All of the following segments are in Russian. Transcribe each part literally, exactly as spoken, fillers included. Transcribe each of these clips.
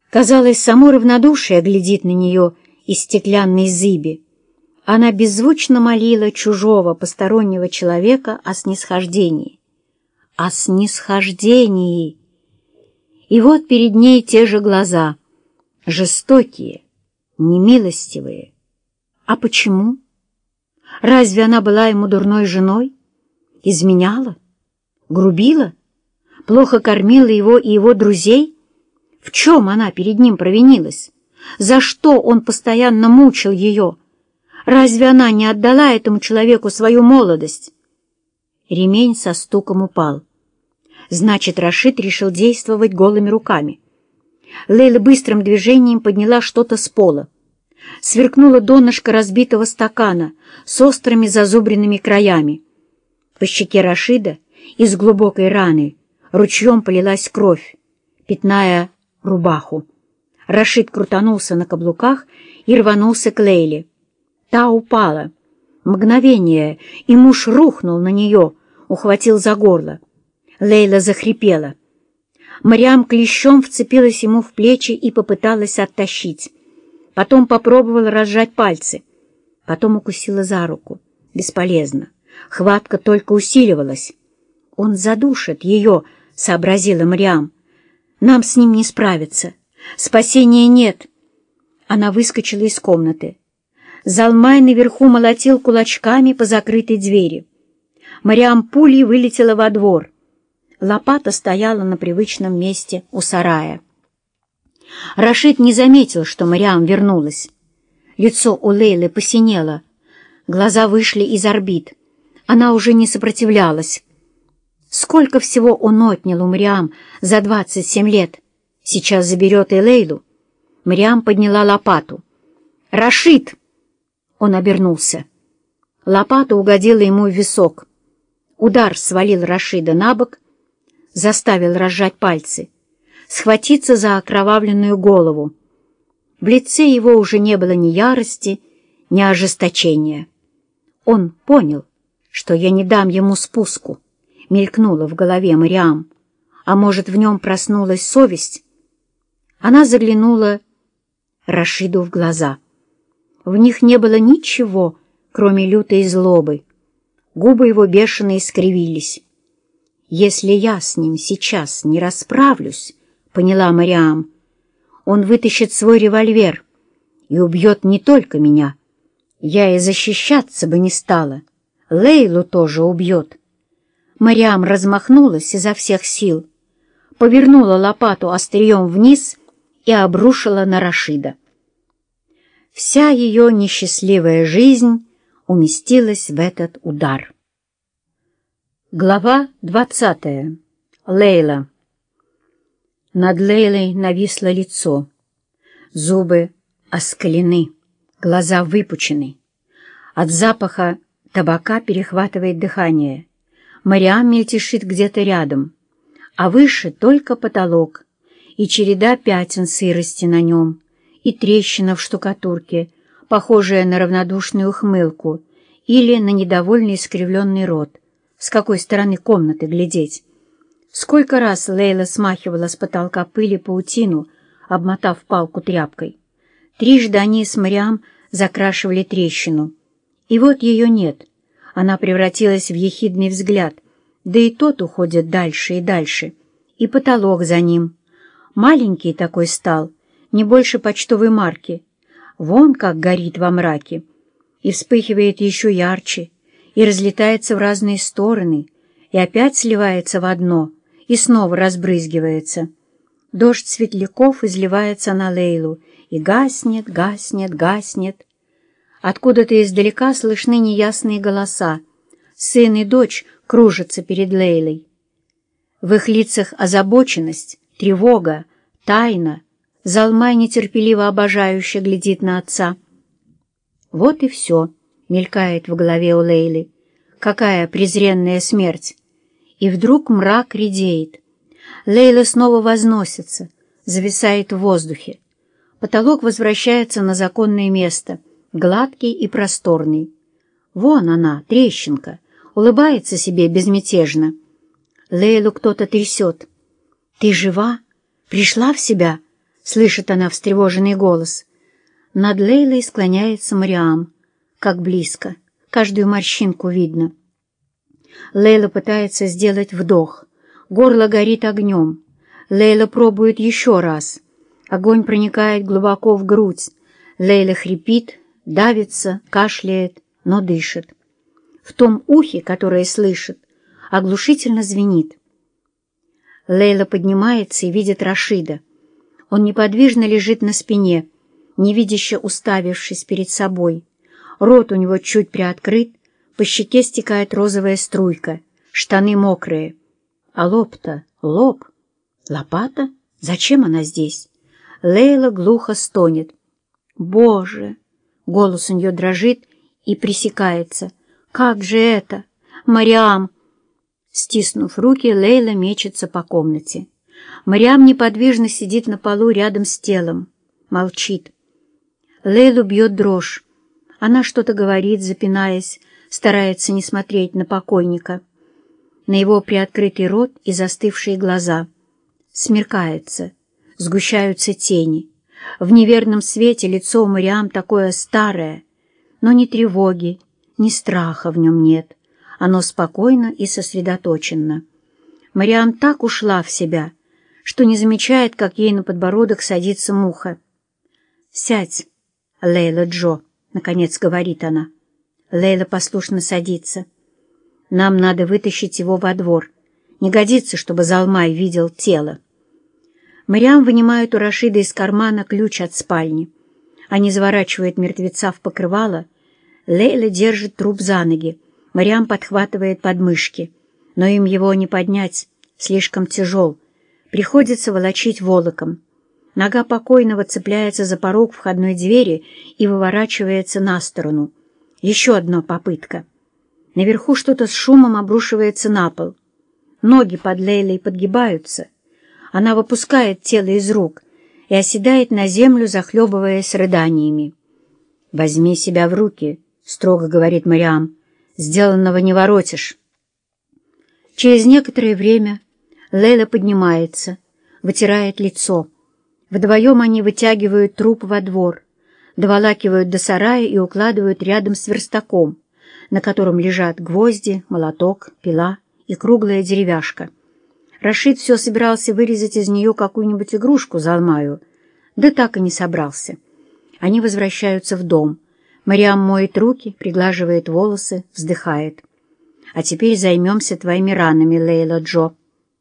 Казалось, само равнодушие глядит на нее из стеклянной зыби. Она беззвучно молила чужого постороннего человека о снисхождении. О снисхождении! И вот перед ней те же глаза, жестокие, немилостивые. А почему? Разве она была ему дурной женой? Изменяла? Грубила? Плохо кормила его и его друзей? В чем она перед ним провинилась? За что он постоянно мучил ее? Разве она не отдала этому человеку свою молодость? Ремень со стуком упал. Значит, Рашид решил действовать голыми руками. Лейла быстрым движением подняла что-то с пола. Сверкнуло донышко разбитого стакана с острыми зазубренными краями. По щеке Рашида из глубокой раны ручьем полилась кровь, пятная рубаху. Рашид крутанулся на каблуках и рванулся к Лейле. Та упала. Мгновение, и муж рухнул на нее, ухватил за горло. Лейла захрипела. Мариам клещом вцепилась ему в плечи и попыталась оттащить. Потом попробовала разжать пальцы. Потом укусила за руку. Бесполезно. Хватка только усиливалась. «Он задушит ее», — сообразила Мариам. «Нам с ним не справиться. Спасения нет». Она выскочила из комнаты. Залмай наверху молотил кулачками по закрытой двери. Мариам пулей вылетела во двор. Лопата стояла на привычном месте у сарая. Рашид не заметил, что Мариам вернулась. Лицо у Лейлы посинело, глаза вышли из орбит. Она уже не сопротивлялась. Сколько всего он отнял у Мариам за двадцать семь лет. Сейчас заберет и Лейлу. Мариам подняла лопату. «Рашид!» Он обернулся. Лопата угодила ему в висок. Удар свалил Рашида на бок, заставил разжать пальцы, схватиться за окровавленную голову. В лице его уже не было ни ярости, ни ожесточения. Он понял, что я не дам ему спуску, мелькнуло в голове Мариам. А может, в нем проснулась совесть? Она заглянула Рашиду в глаза. В них не было ничего, кроме лютой злобы. Губы его бешено искривились. «Если я с ним сейчас не расправлюсь, — поняла Мариам, — он вытащит свой револьвер и убьет не только меня. Я и защищаться бы не стала. Лейлу тоже убьет». Мариам размахнулась изо всех сил, повернула лопату острием вниз и обрушила на Рашида. Вся ее несчастливая жизнь уместилась в этот удар. Глава двадцатая. Лейла. Над Лейлой нависло лицо. Зубы оскалены, глаза выпучены. От запаха табака перехватывает дыхание. Мариам мельтешит где-то рядом, а выше только потолок и череда пятен сырости на нем, и трещина в штукатурке, похожая на равнодушную ухмылку или на недовольный искривленный рот. С какой стороны комнаты глядеть? Сколько раз Лейла смахивала с потолка пыли паутину, обмотав палку тряпкой. Трижды они с Мариам закрашивали трещину. И вот ее нет. Она превратилась в ехидный взгляд, да и тот уходит дальше и дальше. И потолок за ним. Маленький такой стал, не больше почтовой марки. Вон как горит во мраке. И вспыхивает еще ярче, и разлетается в разные стороны, и опять сливается в одно, и снова разбрызгивается. Дождь светляков изливается на Лейлу, и гаснет, гаснет, гаснет. Откуда-то издалека слышны неясные голоса. Сын и дочь кружатся перед Лейлой. В их лицах озабоченность, тревога, тайна. Залмай нетерпеливо обожающе глядит на отца. Вот и все, мелькает в голове у Лейлы. Какая презренная смерть! И вдруг мрак редеет. Лейла снова возносится, зависает в воздухе. Потолок возвращается на законное место, гладкий и просторный. Вон она, трещинка, улыбается себе безмятежно. Лейлу кто-то трясет. «Ты жива? Пришла в себя?» — — слышит она встревоженный голос. Над Лейлой склоняется Мариам. Как близко, каждую морщинку видно. Лейла пытается сделать вдох. Горло горит огнем. Лейла пробует еще раз. Огонь проникает глубоко в грудь. Лейла хрипит, давится, кашляет, но дышит. В том ухе, которое слышит, оглушительно звенит. Лейла поднимается и видит Рашида. Он неподвижно лежит на спине, невидяще уставившись перед собой. Рот у него чуть приоткрыт, по щеке стекает розовая струйка, штаны мокрые. А лоб-то, лоб, лопата? Зачем она здесь? Лейла глухо стонет. «Боже!» Голос у нее дрожит и пресекается. «Как же это? Мариам!» Стиснув руки, Лейла мечется по комнате. Мариам неподвижно сидит на полу рядом с телом. Молчит. Лейлу бьет дрожь. Она что-то говорит, запинаясь, старается не смотреть на покойника. На его приоткрытый рот и застывшие глаза. Смеркается, сгущаются тени. В неверном свете лицо у Мариам такое старое, но ни тревоги, ни страха в нем нет. Оно спокойно и сосредоточенно. Мариам так ушла в себя, что не замечает, как ей на подбородок садится муха. «Сядь, Лейла Джо», — наконец говорит она. Лейла послушно садится. «Нам надо вытащить его во двор. Не годится, чтобы Залмай видел тело». Мариам вынимает у Рашида из кармана ключ от спальни. Они заворачивают мертвеца в покрывало. Лейла держит труп за ноги. Мариам подхватывает подмышки. Но им его не поднять, слишком тяжел. Приходится волочить волоком. Нога покойного цепляется за порог входной двери и выворачивается на сторону. Еще одна попытка. Наверху что-то с шумом обрушивается на пол. Ноги под Лейлой подгибаются. Она выпускает тело из рук и оседает на землю, захлебываясь рыданиями. «Возьми себя в руки», — строго говорит Мариам. «Сделанного не воротишь». Через некоторое время Лейла поднимается, вытирает лицо. Вдвоем они вытягивают труп во двор, доволакивают до сарая и укладывают рядом с верстаком, на котором лежат гвозди, молоток, пила и круглая деревяшка. Рашид все собирался вырезать из нее какую-нибудь игрушку Залмаю, да так и не собрался. Они возвращаются в дом. Мариам моет руки, приглаживает волосы, вздыхает. «А теперь займемся твоими ранами, Лейла Джо».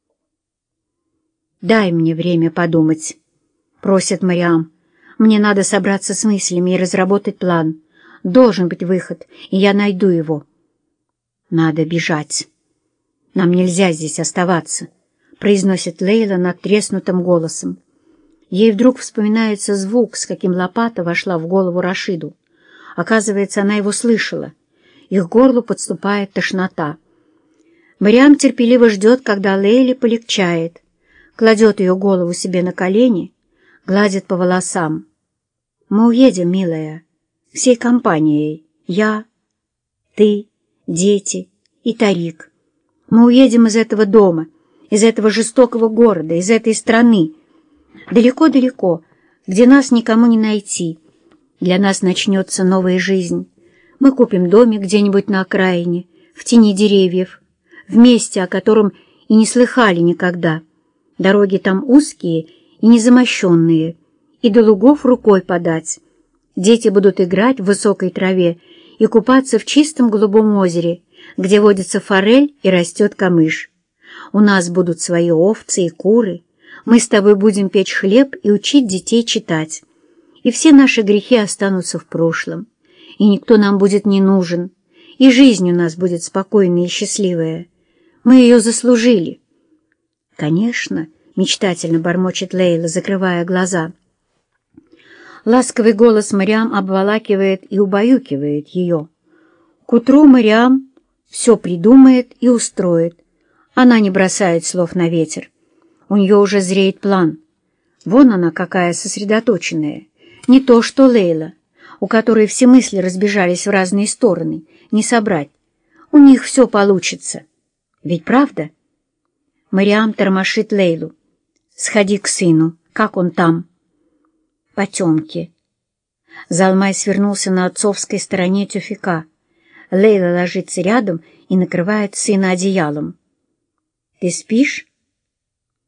«Дай мне время подумать», — просит Мариам. «Мне надо собраться с мыслями и разработать план. Должен быть выход, и я найду его». «Надо бежать. Нам нельзя здесь оставаться», — произносит Лейла надтреснутым голосом. Ей вдруг вспоминается звук, с каким лопата вошла в голову Рашиду. Оказывается, она его слышала. Их к горлу подступает тошнота. Мариам терпеливо ждет, когда Лейле полегчает, кладет ее голову себе на колени, гладит по волосам. «Мы уедем, милая, всей компанией. Я, ты, дети и Тарик. Мы уедем из этого дома, из этого жестокого города, из этой страны. Далеко-далеко, где нас никому не найти. Для нас начнется новая жизнь. Мы купим домик где-нибудь на окраине, в тени деревьев, в месте, о котором и не слыхали никогда. Дороги там узкие и незамощенные, и до лугов рукой подать. Дети будут играть в высокой траве и купаться в чистом голубом озере, где водится форель и растет камыш. У нас будут свои овцы и куры. Мы с тобой будем печь хлеб и учить детей читать. И все наши грехи останутся в прошлом. И никто нам будет не нужен. И жизнь у нас будет спокойная и счастливая. Мы ее заслужили». «Конечно», — мечтательно бормочет Лейла, закрывая глаза. Ласковый голос Мариам обволакивает и убаюкивает ее. К утру Мариам все придумает и устроит. Она не бросает слов на ветер. У нее уже зреет план. Вон она какая сосредоточенная. Не то что Лейла, у которой все мысли разбежались в разные стороны, не собрать. У них все получится. Ведь правда? Мариам тормошит Лейлу. «Сходи к сыну. Как он там?» потемки. Залмай свернулся на отцовской стороне тюфяка. Лейла ложится рядом и накрывает сына одеялом. «Ты спишь?»